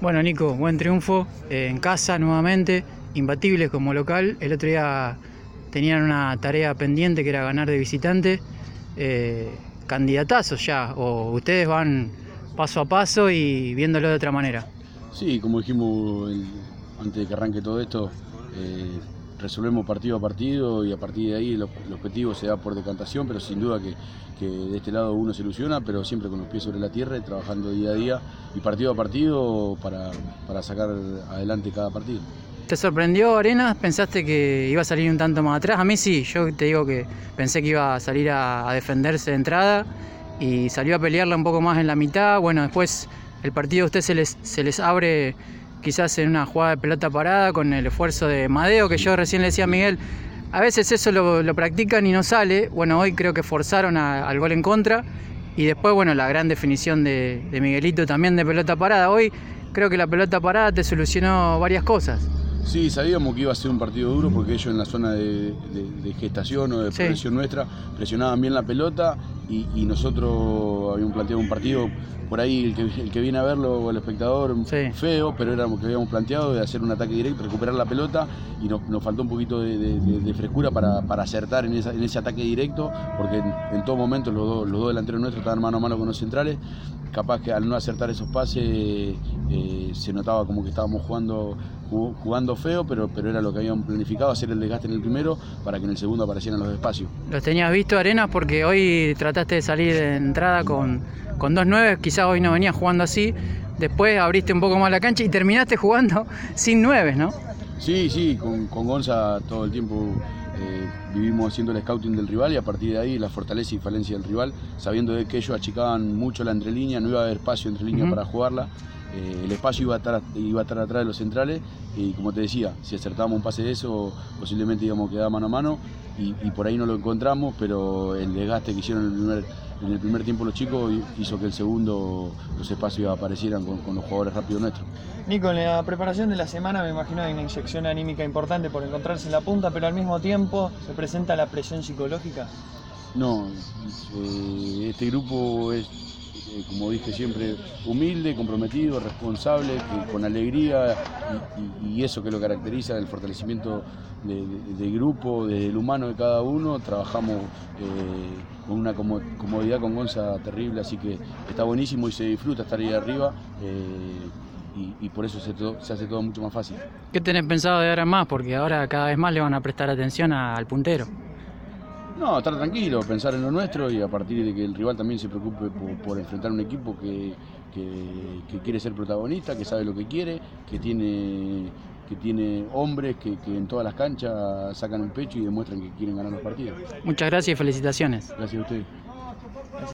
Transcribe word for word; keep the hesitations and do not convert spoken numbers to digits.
Bueno, Nico, buen triunfo eh, en casa nuevamente, imbatibles como local. El otro día tenían una tarea pendiente que era ganar de visitante. Eh, candidatazos ya, o ustedes van paso a paso y viéndolo de otra manera. Sí, como dijimos el- antes de que arranque todo esto, eh, resolvemos partido a partido y a partir de ahí el, ob- el objetivo se da por decantación, pero sin duda que, que de este lado uno se ilusiona, pero siempre con los pies sobre la tierra y trabajando día a día y partido a partido para, para sacar adelante cada partido. ¿Te sorprendió Arenas? ¿Pensaste que iba a salir un tanto más atrás? A mí sí, yo te digo que pensé que iba a salir a, a defenderse de entrada y salió a pelearla un poco más en la mitad. Bueno, después el partido a usted se les, se les abre quizás en una jugada de pelota parada con el esfuerzo de Madeo, que yo recién le decía a Miguel, a veces eso lo, lo practican y no sale. Bueno, hoy creo que forzaron a, al gol en contra y después, bueno, la gran definición de, de Miguelito también de pelota parada. Hoy creo que la pelota parada te solucionó varias cosas. Sí, sabíamos que iba a ser un partido duro porque ellos en la zona de, de- de gestación o de Sí. progresión nuestra presionaban bien la pelota y, y nosotros habíamos planteado un partido por ahí, el que, el que viene a verlo, el espectador, Sí. feo, pero era lo que habíamos planteado de hacer un ataque directo, recuperar la pelota y nos, nos faltó un poquito de, de- de- de frescura para, para acertar en, esa- en ese ataque directo porque en, en todo momento los dos, los dos delanteros nuestros estaban mano a mano con los centrales. Capaz que al no acertar esos pases eh, se notaba como que estábamos jugando, jugando feo, pero, pero era lo que habíamos planificado, hacer el desgaste en el primero para que en el segundo aparecieran los espacios. ¿Los tenías visto, Arenas? Porque hoy trataste de salir de entrada con, con dos nueve, quizás hoy no venías jugando así. Después abriste un poco más la cancha y terminaste jugando sin nueve, ¿no? Sí, sí, con, con Gonza todo el tiempo eh, vivimos haciendo el scouting del rival y a partir de ahí la fortaleza y falencia del rival, sabiendo de que ellos achicaban mucho la entrelínea, no iba a haber espacio entre línea uh-huh. para jugarla. Eh, el espacio iba a, estar, iba a estar atrás de los centrales y como te decía, si acertábamos un pase de eso posiblemente íbamos a quedar mano a mano y, y por ahí no lo encontramos, pero el desgaste que hicieron en el primer, en el primer tiempo los chicos hizo que el segundo los espacios aparecieran con, con los jugadores rápidos nuestros. Nico, en la preparación de la semana me imagino hay una inyección anímica importante por encontrarse en la punta, pero al mismo tiempo se presenta la presión psicológica. No, eh, este grupo es, eh, como dije siempre, humilde, comprometido, responsable, que, con alegría y, y, y eso que lo caracteriza, el fortalecimiento del de, de grupo, del humano de cada uno. Trabajamos eh, con una comodidad con Gonza terrible, así que está buenísimo y se disfruta estar ahí arriba. Eh, Y, y por eso se, todo, se hace todo mucho más fácil. ¿Qué tenés pensado de ahora más? Porque ahora cada vez más le van a prestar atención a, al puntero. No, estar tranquilo, pensar en lo nuestro y a partir de que el rival también se preocupe por, por enfrentar un equipo que, que, que quiere ser protagonista, que sabe lo que quiere, que tiene, que tiene hombres que, que en todas las canchas sacan un pecho y demuestran que quieren ganar los partidos. Muchas gracias y felicitaciones. Gracias a ustedes.